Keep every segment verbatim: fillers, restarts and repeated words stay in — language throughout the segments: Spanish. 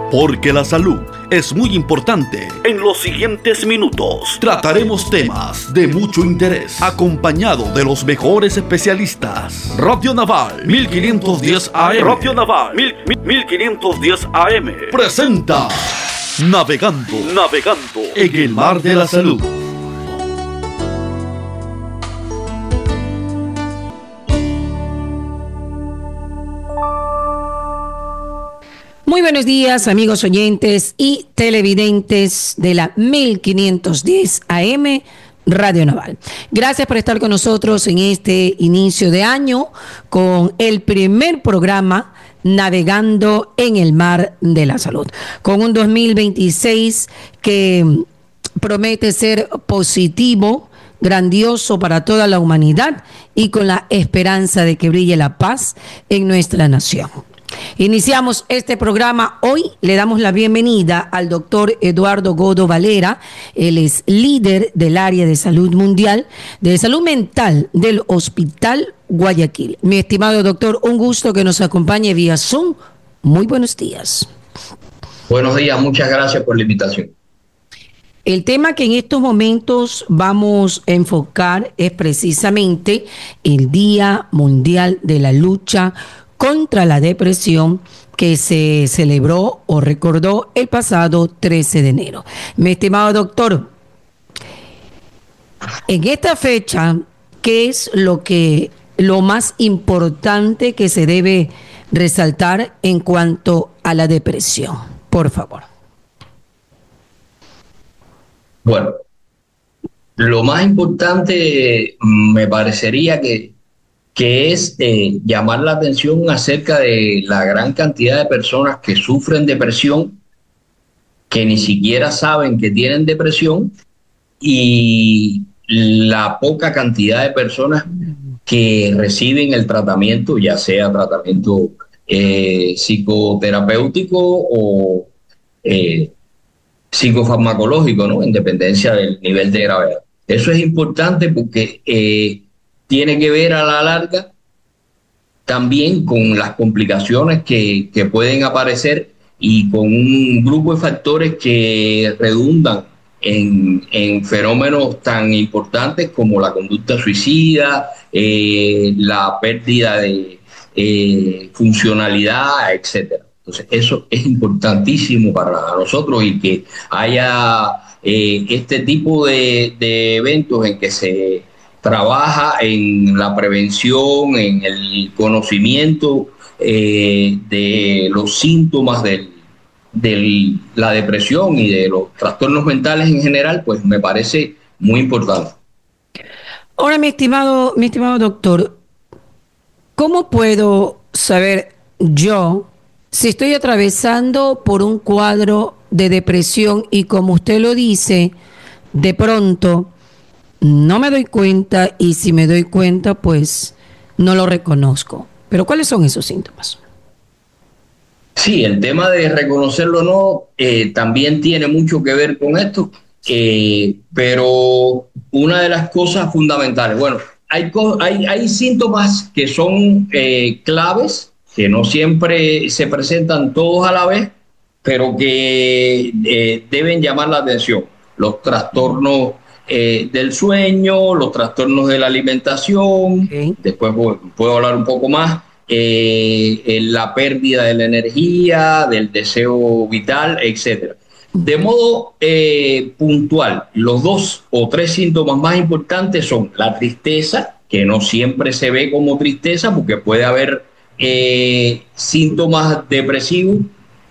Porque la salud es muy importante. En los siguientes minutos trataremos temas de mucho interés, acompañado de los mejores especialistas. Radio Naval mil quinientos diez A M. Radio Naval mil quinientos diez A M presenta Navegando, navegando en el mar de la salud. Muy buenos días, amigos oyentes y televidentes de la mil quinientos diez A M Radio Naval. Gracias por estar con nosotros en este inicio de año con el primer programa Navegando en el Mar de la Salud, con un dos mil veintiséis que promete ser positivo, grandioso para toda la humanidad y con la esperanza de que brille la paz en nuestra nación. Iniciamos este programa hoy, le damos la bienvenida al doctor Eduardo Godo Valera. Él es líder del área de salud mundial, de salud mental del Hospital Guayaquil. Mi estimado doctor, un gusto que nos acompañe vía Zoom. Muy buenos días. Buenos días, muchas gracias por la invitación. El tema que en estos momentos vamos a enfocar es precisamente el Día Mundial de la Lucha contra la Depresión, que se celebró o recordó el pasado trece de enero. Mi estimado doctor, en esta fecha, ¿qué es lo que lo más importante que se debe resaltar en cuanto a la depresión? Por favor. Bueno, lo más importante me parecería que que es eh, llamar la atención acerca de la gran cantidad de personas que sufren depresión, que ni siquiera saben que tienen depresión, y la poca cantidad de personas que reciben el tratamiento, ya sea tratamiento eh, psicoterapéutico o eh, psicofarmacológico, ¿no? En dependencia del nivel de gravedad. Eso es importante porque eh, tiene que ver a la larga también con las complicaciones que, que pueden aparecer y con un grupo de factores que redundan en, en fenómenos tan importantes como la conducta suicida, eh, la pérdida de eh, funcionalidad, etcétera. Entonces, eso es importantísimo para nosotros, y que haya eh, este tipo de, de eventos en que se trabaja en la prevención, en el conocimiento eh, de los síntomas de del, la depresión y de los trastornos mentales en general, pues me parece muy importante. Ahora, mi estimado, mi estimado doctor, ¿cómo puedo saber yo si estoy atravesando por un cuadro de depresión y, como usted lo dice, de pronto no me doy cuenta, y si me doy cuenta, pues no lo reconozco? Pero ¿cuáles son esos síntomas? Sí, el tema de reconocerlo o no eh, también tiene mucho que ver con esto, eh, pero una de las cosas fundamentales, bueno, hay, hay, hay síntomas que son eh, claves, que no siempre se presentan todos a la vez, pero que eh, deben llamar la atención. Los trastornos Eh, del sueño, los trastornos de la alimentación, okay. Después puedo hablar un poco más, eh, eh, la pérdida de la energía, del deseo vital, etcétera. De modo eh, puntual, los dos o tres síntomas más importantes son la tristeza, que no siempre se ve como tristeza, porque puede haber eh, síntomas depresivos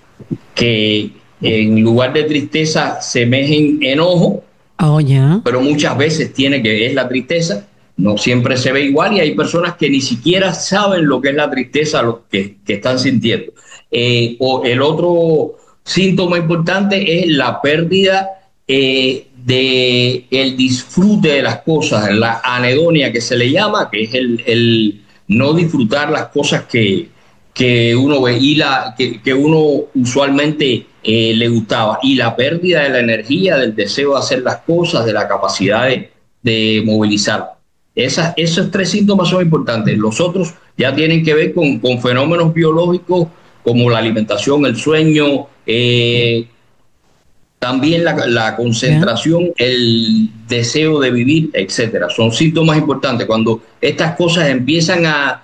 que en lugar de tristeza semejen enojo. Oh, yeah. Pero muchas veces tiene que es la tristeza, no siempre se ve igual, y hay personas que ni siquiera saben lo que es la tristeza, lo que, que están sintiendo. Eh, o el otro síntoma importante es la pérdida eh, de el disfrute de las cosas, la anedonia que se le llama, que es el, el no disfrutar las cosas que, que uno ve y la, que, que uno usualmente eh, le gustaba, y la pérdida de la energía, del deseo de hacer las cosas, de la capacidad de, de movilizar. Esas, esos tres síntomas son importantes. Los otros ya tienen que ver con, con fenómenos biológicos como la alimentación, el sueño, eh, también la, la concentración, el deseo de vivir, etcétera. Son síntomas importantes. Cuando estas cosas empiezan a,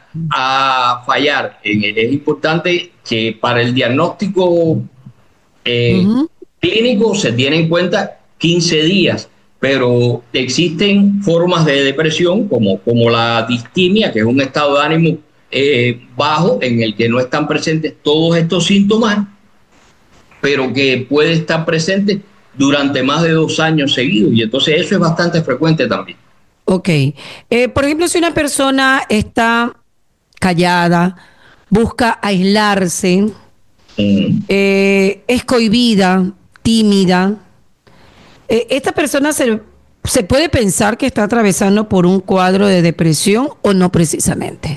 a fallar, eh, es importante que para el diagnóstico eh, Ujú. clínico se tiene en cuenta quince días, pero existen formas de depresión como, como la distimia, que es un estado de ánimo eh, bajo en el que no están presentes todos estos síntomas, pero que puede estar presente durante más de dos años seguidos, y entonces eso es bastante frecuente también. Ok. Eh, por ejemplo, si una persona está callada, busca aislarse, Mm. eh, es cohibida, tímida, eh, esta persona se, se puede pensar que está atravesando por un cuadro de depresión o no precisamente.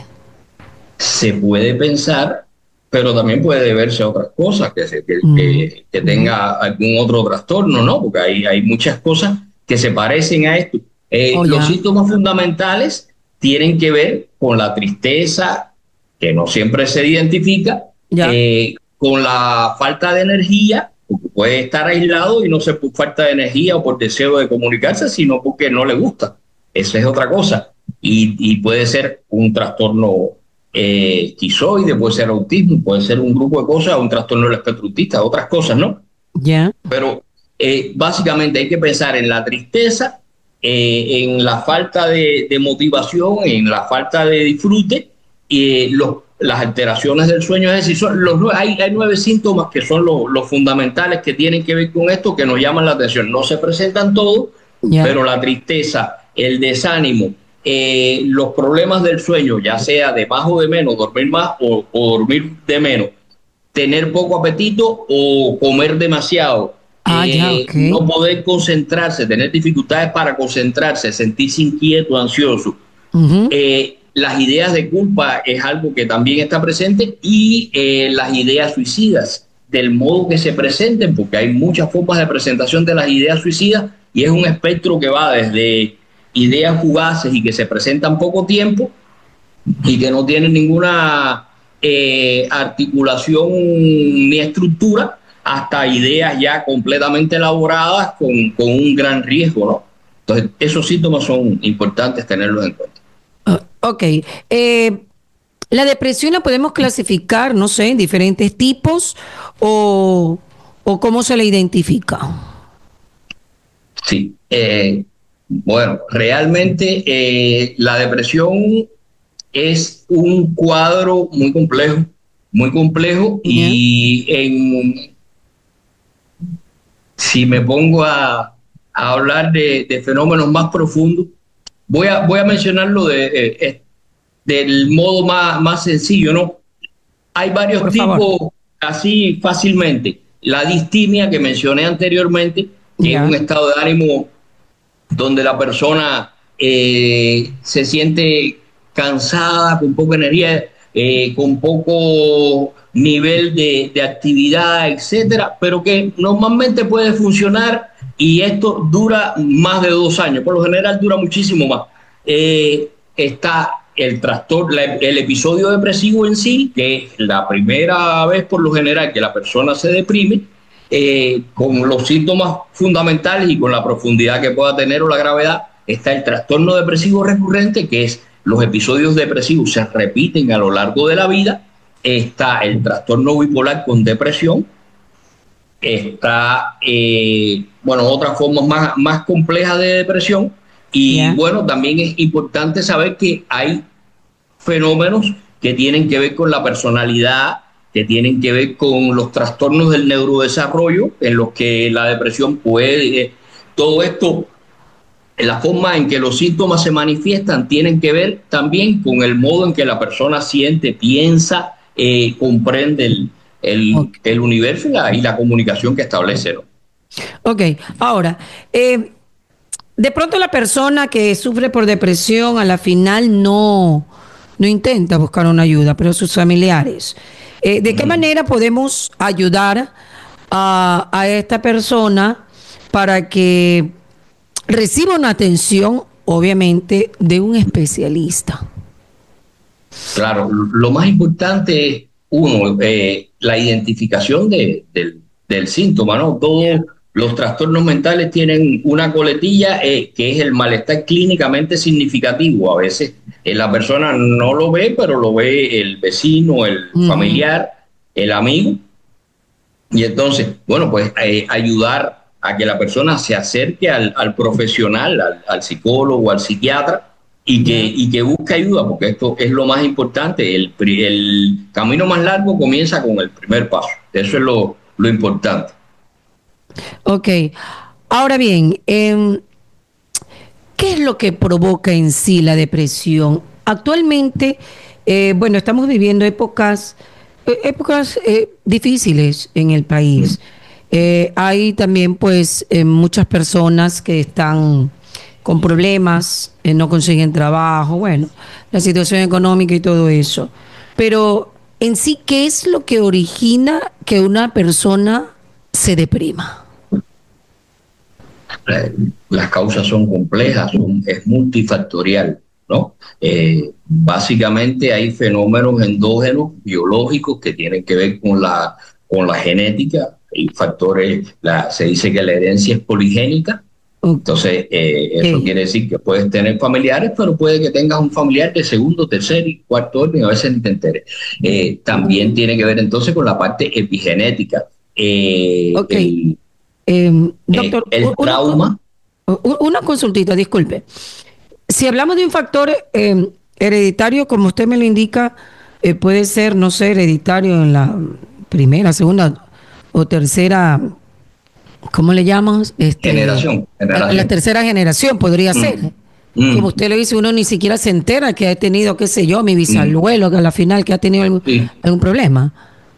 Se puede pensar, pero también puede deberse a otras cosas, que, se- que, Mm, que- que ujú. tenga algún otro trastorno, ¿no? Porque hay, hay muchas cosas que se parecen a esto. Eh, Oh, los ya, síntomas fundamentales tienen que ver con la tristeza, que no siempre se identifica, ya. eh, con la falta de energía, porque puede estar aislado y no ser por falta de energía o por deseo de comunicarse, sino porque no le gusta. Esa es otra cosa. Y, y puede ser un trastorno eh, esquizoide, puede ser autismo, puede ser un grupo de cosas, un trastorno del espectro autista, otras cosas, ¿no? Ya. Pero eh, básicamente hay que pensar en la tristeza, eh, en la falta de, de motivación, en la falta de disfrute y eh, los, las alteraciones del sueño. Es decir, son los, hay, hay nueve síntomas que son los, los fundamentales que tienen que ver con esto, que nos llaman la atención. No se presentan todos, Ya. pero la tristeza, el desánimo, eh, los problemas del sueño, ya sea de más o de menos, dormir más o, o dormir de menos, tener poco apetito o comer demasiado, Ah, ya, eh, ok. no poder concentrarse, tener dificultades para concentrarse, sentirse inquieto, ansioso. Ujú. Eh, las ideas de culpa es algo que también está presente y eh, las ideas suicidas, del modo que se presenten, porque hay muchas formas de presentación de las ideas suicidas y es un espectro que va desde ideas fugaces y que se presentan poco tiempo y que no tienen ninguna eh, articulación ni estructura, hasta ideas ya completamente elaboradas con, con un gran riesgo, ¿no? Entonces, esos síntomas son importantes tenerlos en cuenta. Ah, ok. Eh, la depresión la podemos clasificar, no sé, en diferentes tipos o, o cómo se la identifica. Sí, eh, bueno, realmente eh, la depresión es un cuadro muy complejo, muy complejo Ya. y en, si me pongo a, a hablar de, de, fenómenos más profundos, voy a, voy a mencionarlo de, eh, eh, del modo más, más sencillo, ¿no? Hay varios Por favor. tipos así fácilmente. La distimia que mencioné anteriormente, que es un Ya. estado de ánimo donde la persona eh, se siente cansada, con poca energía, eh, con poco nivel de, de actividad, etcétera, pero que normalmente puede funcionar y esto dura más de dos años, por lo general dura muchísimo más. Eh, está el trastorno, la, el episodio depresivo en sí, que es la primera vez por lo general que la persona se deprime, eh, con los síntomas fundamentales y con la profundidad que pueda tener o la gravedad. Está el trastorno depresivo recurrente, que es los episodios depresivos se repiten a lo largo de la vida. Está el trastorno bipolar con depresión. Está, eh, bueno, otras formas más, más complejas de depresión. Y Ya. bueno, también es importante saber que hay fenómenos que tienen que ver con la personalidad, que tienen que ver con los trastornos del neurodesarrollo, en los que la depresión puede, eh, todo esto, la forma en que los síntomas se manifiestan, tienen que ver también con el modo en que la persona siente, piensa, eh, comprende el, el, Ok. el universo y la, y la comunicación que establece, ¿no? Ok. Ahora, eh, de pronto la persona que sufre por depresión a la final no, no intenta buscar una ayuda, pero sus familiares. Eh, ¿de qué Mm. manera podemos ayudar a, a esta persona para que reciba una atención, obviamente, de un especialista? Claro, lo más importante es, uno, eh, la identificación de, del del síntoma, ¿no? Todos los trastornos mentales tienen una coletilla eh, que es el malestar clínicamente significativo. A veces eh, la persona no lo ve, pero lo ve el vecino, el Uh-huh. familiar, el amigo. Y entonces, bueno, pues eh, ayudar a que la persona se acerque al, al profesional, al, al psicólogo, al psiquiatra, y que, Yeah. y que busque ayuda, porque esto es lo más importante. El, el camino más largo comienza con el primer paso. Eso es lo, lo importante. Ok. Ahora bien, eh, ¿qué es lo que provoca en sí la depresión? Actualmente, eh, bueno, estamos viviendo épocas, eh, épocas eh, difíciles en el país. Eh, hay también, pues, eh, muchas personas que están con problemas, eh, no consiguen trabajo, bueno, la situación económica y todo eso. Pero en sí, ¿qué es lo que origina que una persona se deprima? Eh, Las causas son complejas, son, es multifactorial, ¿no? Eh, básicamente hay fenómenos endógenos biológicos que tienen que ver con la, con la genética. Hay factores, la, se dice que la herencia es poligénica. Entonces, eh, eso Ok. quiere decir que puedes tener familiares, pero puede que tengas un familiar de segundo, tercer y cuarto orden, a veces ni te enteres. Eh, también tiene que ver entonces con la parte epigenética. Eh, Ok. el, Eh, eh, doctor, u- el una, co- trauma. u- una consultita, disculpe. Si hablamos de un factor eh, hereditario, como usted me lo indica, eh, puede ser, no sé, hereditario en la primera, segunda o tercera, ¿cómo le llamamos? Este, Generación, a- a la generación. tercera generación podría ser. Mm, Como mm, usted lo dice, uno ni siquiera se entera que ha tenido, qué sé yo, mi mm. bisabuelo, que a la final que ha tenido algún, Sí, algún problema.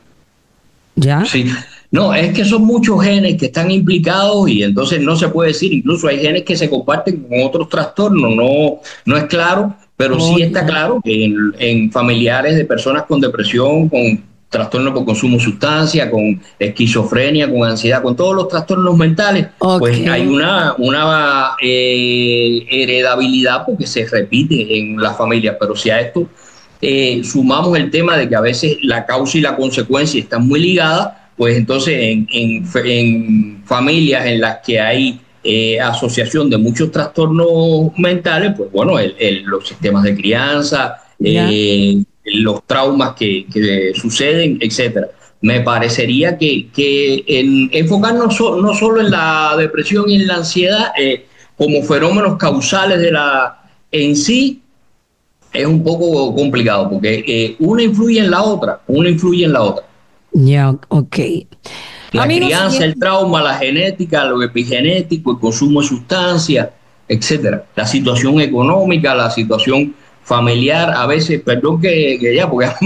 ¿Ya? sí. No, es que son muchos genes que están implicados y entonces no se puede decir, incluso hay genes que se comparten con otros trastornos, no, no es claro, pero Oh, sí está ya. claro que en, en familiares de personas con depresión, con trastorno por consumo de sustancia, con esquizofrenia, con ansiedad, con todos los trastornos mentales, Ok. pues hay una, una eh, heredabilidad porque se repite en la familia, pero si a esto eh, sumamos el tema de que a veces la causa y la consecuencia están muy ligadas, pues entonces en, en, en familias en las que hay eh, asociación de muchos trastornos mentales, pues bueno, el, el, los sistemas de crianza, Ya. eh, los traumas que, que suceden, etcétera. Me parecería que, que en, enfocarnos so, no solo en la depresión y en la ansiedad eh, como fenómenos causales de la en sí, es un poco complicado porque eh, una influye en la otra, una influye en la otra. Ya, ok. La Amigos, crianza, oyentes, el trauma, la genética, lo epigenético, el consumo de sustancias, etcétera. La situación económica, la situación familiar, a veces, perdón que, que ya, porque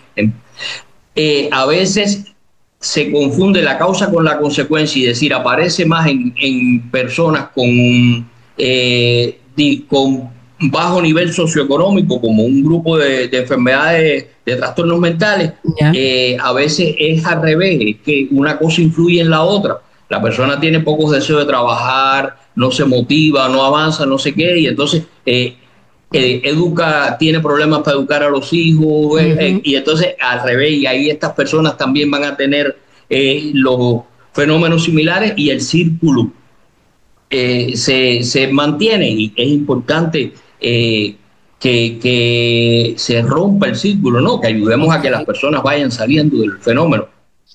eh, a veces se confunde la causa con la consecuencia y decir, aparece más en, en personas con, eh, di, con bajo nivel socioeconómico, como un grupo de, de enfermedades, de trastornos mentales, ya. eh, a veces es al revés, es que una cosa influye en la otra. La persona tiene pocos deseos de trabajar, no se motiva, no avanza, no sé qué, y entonces eh, eh, educa, tiene problemas para educar a los hijos, eh, eh, Ujú. y entonces al revés, y ahí estas personas también van a tener eh, los fenómenos similares y el círculo eh, se, se mantiene y es importante eh, que, que se rompa el círculo, ¿no? Que ayudemos Ok. a que las personas vayan saliendo del fenómeno.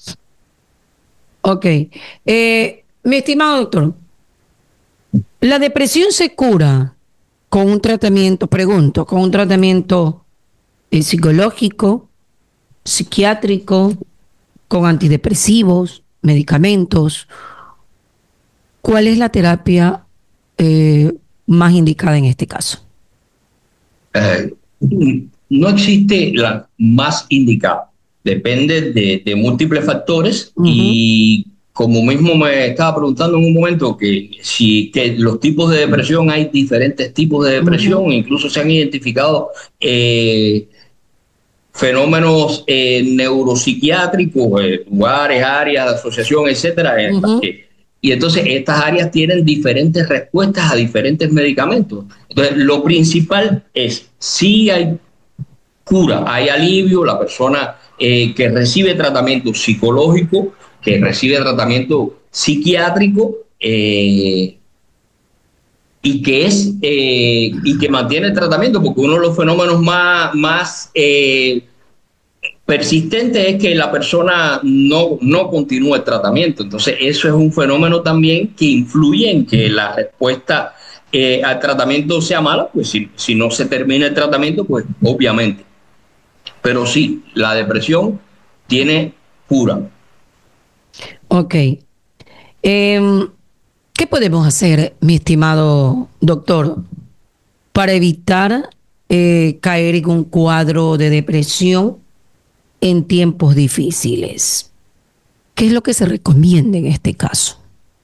Ok. Eh, mi estimado doctor, ¿la depresión se cura con un tratamiento, pregunto, con un tratamiento eh, psicológico, psiquiátrico, con antidepresivos, medicamentos? ¿Cuál es la terapia eh, más indicada en este caso? Eh, no existe la más indicada, depende de, de múltiples factores Ujú. y como mismo me estaba preguntando en un momento que si que los tipos de depresión, hay diferentes tipos de Ujú. depresión, incluso se han identificado eh, fenómenos eh, neuropsiquiátricos, eh, lugares, áreas de asociación, etcétera, en las Ujú. que y entonces estas áreas tienen diferentes respuestas a diferentes medicamentos. Entonces, lo principal es si hay cura, hay alivio, la persona eh, que recibe tratamiento psicológico que recibe tratamiento psiquiátrico eh, y que es eh, y que mantiene el tratamiento, porque uno de los fenómenos más, más eh, persistentes es que la persona no, no continúa el tratamiento. Entonces eso es un fenómeno también que influye en que la respuesta eh, al tratamiento sea mala, pues si, si no se termina el tratamiento, pues obviamente. Pero sí, la depresión tiene cura. Ok. Eh, ¿Qué podemos hacer, mi estimado doctor, para evitar eh, caer en un cuadro de depresión en tiempos difíciles? ¿Qué es lo que se recomienda en este caso?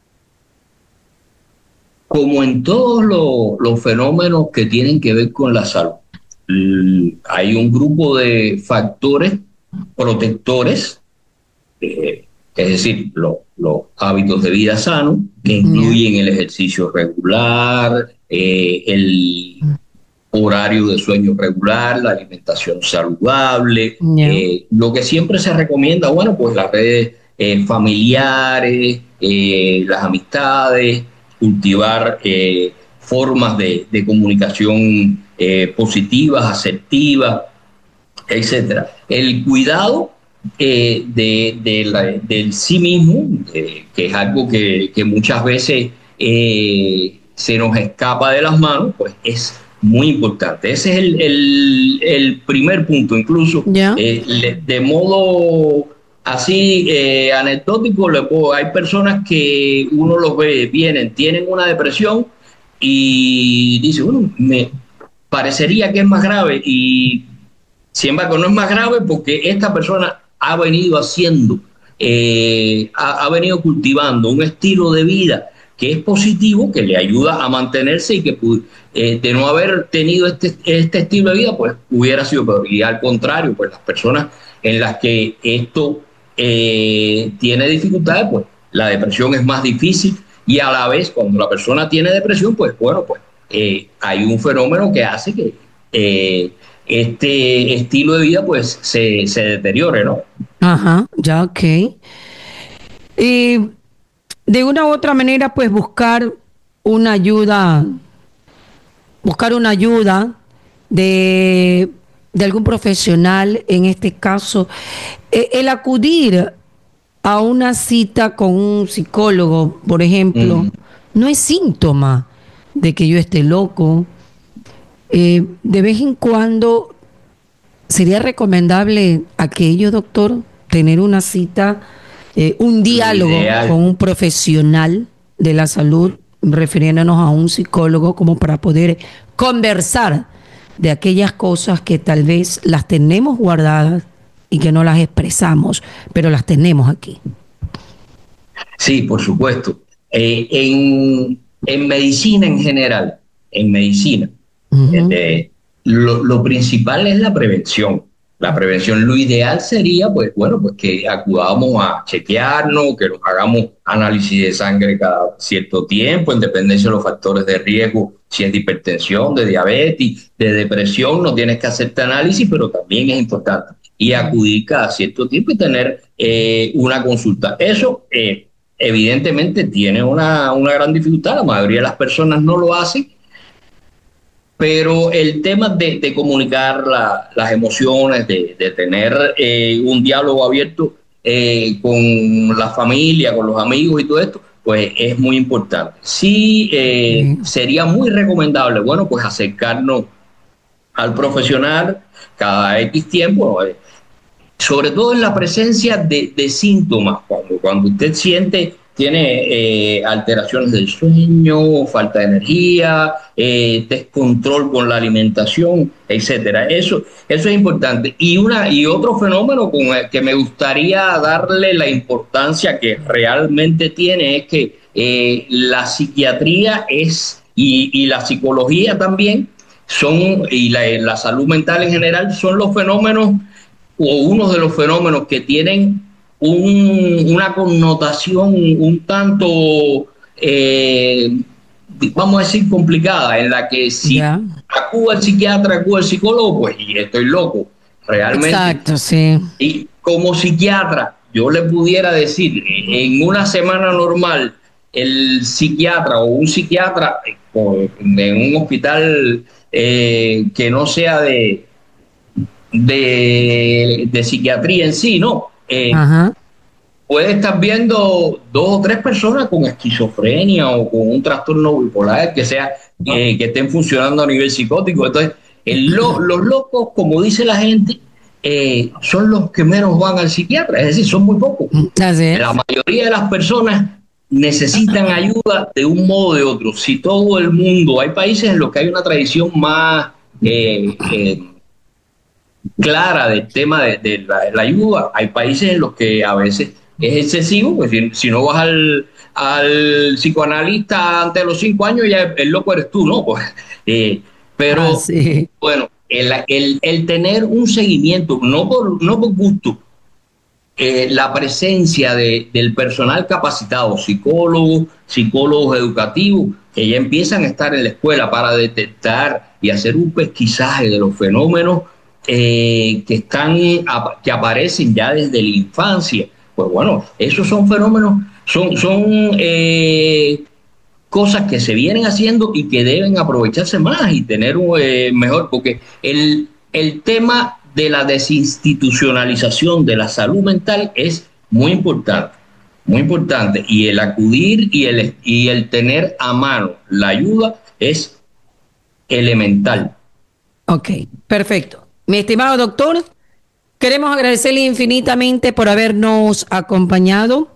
Como en todos lo, los fenómenos que tienen que ver con la salud, hay un grupo de factores protectores, eh, es decir, lo, los hábitos de vida sanos, que incluyen yeah. el ejercicio regular, eh, el horario de sueño regular, la alimentación saludable, yeah. eh, lo que siempre se recomienda, bueno, pues las redes eh, familiares, eh, las amistades, cultivar eh, formas de, de comunicación eh, positivas, asertivas, etcétera. El cuidado eh, de, de la, del sí mismo, eh, que es algo que, que muchas veces eh, se nos escapa de las manos, pues es muy importante. Ese es el, el, el primer punto. Incluso yeah. eh, de modo así eh, anecdótico, le puedo, hay personas que uno los ve, vienen, tienen una depresión y dice, bueno, me parecería que es más grave, y sin embargo no es más grave porque esta persona ha venido haciendo, eh, ha, ha venido cultivando un estilo de vida que es positivo, que le ayuda a mantenerse y que eh, de no haber tenido este, este estilo de vida, pues hubiera sido peor. Y al contrario, pues las personas en las que esto eh, tiene dificultades, pues la depresión es más difícil, y a la vez cuando la persona tiene depresión, pues bueno, pues eh, hay un fenómeno que hace que eh, este estilo de vida pues se, se deteriore, ¿no? Ajá, ya, ok. Y de una u otra manera, pues buscar una ayuda, buscar una ayuda de, de algún profesional, en este caso, eh, el acudir a una cita con un psicólogo, por ejemplo, mm. no es síntoma de que yo esté loco. Eh, de vez en cuando sería recomendable aquello, doctor, tener una cita, eh, un diálogo Ideal. con un profesional de la salud, refiriéndonos a un psicólogo, como para poder conversar de aquellas cosas que tal vez las tenemos guardadas y que no las expresamos, pero las tenemos aquí. Sí, por supuesto. Eh, en, en medicina en general, en medicina, uh-huh. eh, lo, lo principal es la prevención. La prevención, lo ideal sería, pues bueno, pues que acudamos a chequearnos, que nos hagamos análisis de sangre cada cierto tiempo, en dependencia de los factores de riesgo, si es de hipertensión, de diabetes, de depresión, no tienes que hacerte análisis, pero también es importante. Y acudir cada cierto tiempo y tener eh, una consulta. Eso eh, evidentemente tiene una, una gran dificultad, la mayoría de las personas no lo hacen, pero el tema de, de comunicar la, las emociones, de, de tener eh, un diálogo abierto eh, con la familia, con los amigos y todo esto, pues es muy importante. Sí, eh, mm. sería muy recomendable, bueno, pues acercarnos al profesional cada X tiempo, eh, sobre todo en la presencia de, de síntomas, cuando, cuando usted siente, tiene eh, alteraciones del sueño, falta de energía, eh, descontrol con la alimentación, etcétera. Eso, eso es importante. Y, una, y otro fenómeno con el que me gustaría darle la importancia que realmente tiene es que eh, la psiquiatría es, y, y la psicología también, son, y la, la salud mental en general, son los fenómenos o uno de los fenómenos que tienen un, una connotación un tanto, eh, vamos a decir, complicada, en la que si yeah. acudo al psiquiatra, acudo al psicólogo, pues y estoy loco, realmente. Exacto, sí. Y como psiquiatra, yo le pudiera decir, en una semana normal, el psiquiatra o un psiquiatra en un hospital eh, que no sea de, de, de psiquiatría en sí, ¿no? Eh, Ajá. Puede estar viendo dos o tres personas con esquizofrenia o con un trastorno bipolar que sea eh, que estén funcionando a nivel psicótico. Entonces, el lo, los locos, como dice la gente, eh, son los que menos van al psiquiatra, es decir, son muy pocos. Así es. La mayoría de las personas necesitan ayuda de un modo o de otro. Si todo el mundo, hay países en los que hay una tradición más eh, eh, clara del tema de, de la, la ayuda, hay países en los que a veces es excesivo, pues si, si no vas al, al psicoanalista antes de los cinco años, ya el loco eres tú, ¿no? Pues, eh, pero Ah, sí. bueno, el, el, el tener un seguimiento, no por, no por gusto, eh, la presencia de, del personal capacitado, psicólogos, psicólogos educativos, que ya empiezan a estar en la escuela para detectar y hacer un pesquisaje de los fenómenos eh, que, están, que aparecen ya desde la infancia. Pues bueno, esos son fenómenos, son, son eh, cosas que se vienen haciendo y que deben aprovecharse más y tener un eh, mejor, porque el, el tema de la desinstitucionalización de la salud mental es muy importante, muy importante, y el acudir y el, y el tener a mano la ayuda es elemental. Ok, perfecto. Mi estimado doctor, queremos agradecerle infinitamente por habernos acompañado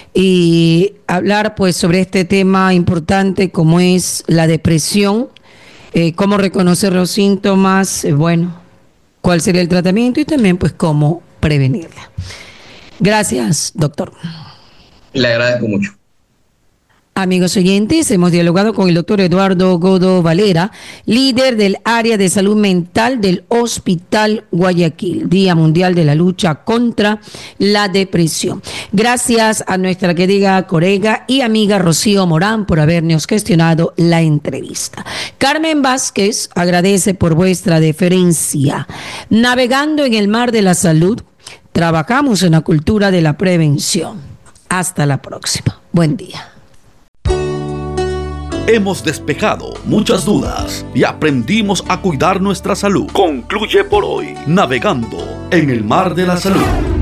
y hablar pues sobre este tema importante como es la depresión, eh, cómo reconocer los síntomas, eh, bueno, cuál sería el tratamiento y también pues cómo prevenirla. Gracias, doctor. Le agradezco mucho. Amigos oyentes, hemos dialogado con el doctor Eduardo Godo Valera, líder del área de salud mental del Hospital Guayaquil, Día Mundial de la Lucha contra la Depresión. Gracias a nuestra querida colega y amiga Rocío Morán por habernos gestionado la entrevista. Carmen Vázquez agradece por vuestra deferencia. Navegando en el mar de la salud, trabajamos en la cultura de la prevención. Hasta la próxima. Buen día. Hemos despejado muchas dudas y aprendimos a cuidar nuestra salud. Concluye por hoy Navegando en el Mar de la Salud.